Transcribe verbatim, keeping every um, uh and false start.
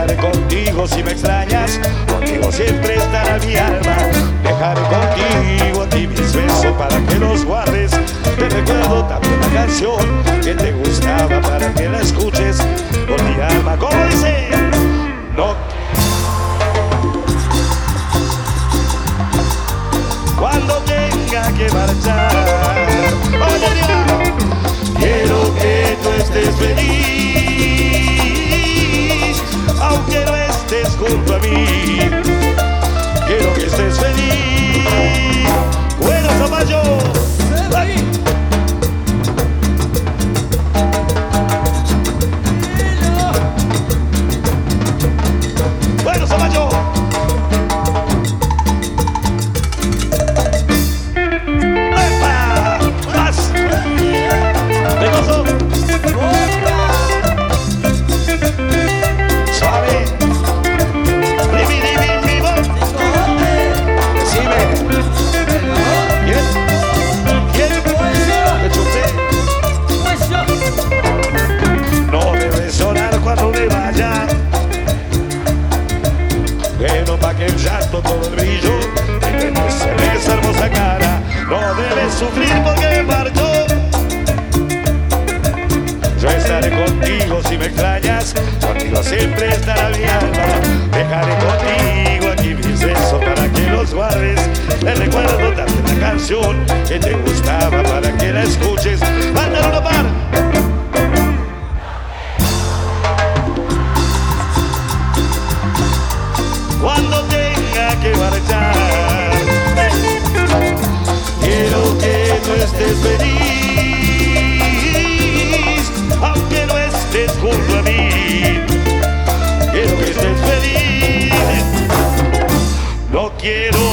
estaré contigo si me extrañas, contigo siempre estará mi alma. Dejaré contigo a ti mis besos para que los guardes. Te recuerdo también la canción que te gustaba para que la escuches con mi alma. ¿Cómo dice? No. Cuando tenga que marchar, oye, mira, quiero que tú estés feliz, aunque no estés junto a mí. Quiero que estés feliz. Bueno, Zamayo. Bueno, Zamayo. ¡Epa! ¡Más! ¡Pecoso! ¡Suave! ¡Ribi, ribi, vivo! ¡Decime! ¿Quién? ¿Quién? ¡Te chupé! No debes llorar cuando me vaya, pero pa' que el llanto todo el brillo en esa hermosa cara. No debes sufrir porque me marcho. Yo estaré contigo si me extrañas, contigo siempre estará mi alma. Dejaré contigo aquí mis besos para que los guardes. Te recuerdo también la canción que te gustaba para que la escuches. ¡Mándale una par! Cuando tenga que marchar, quiero que tú estés feliz, aunque no estés junto a mí. Quiero que estés feliz. No quiero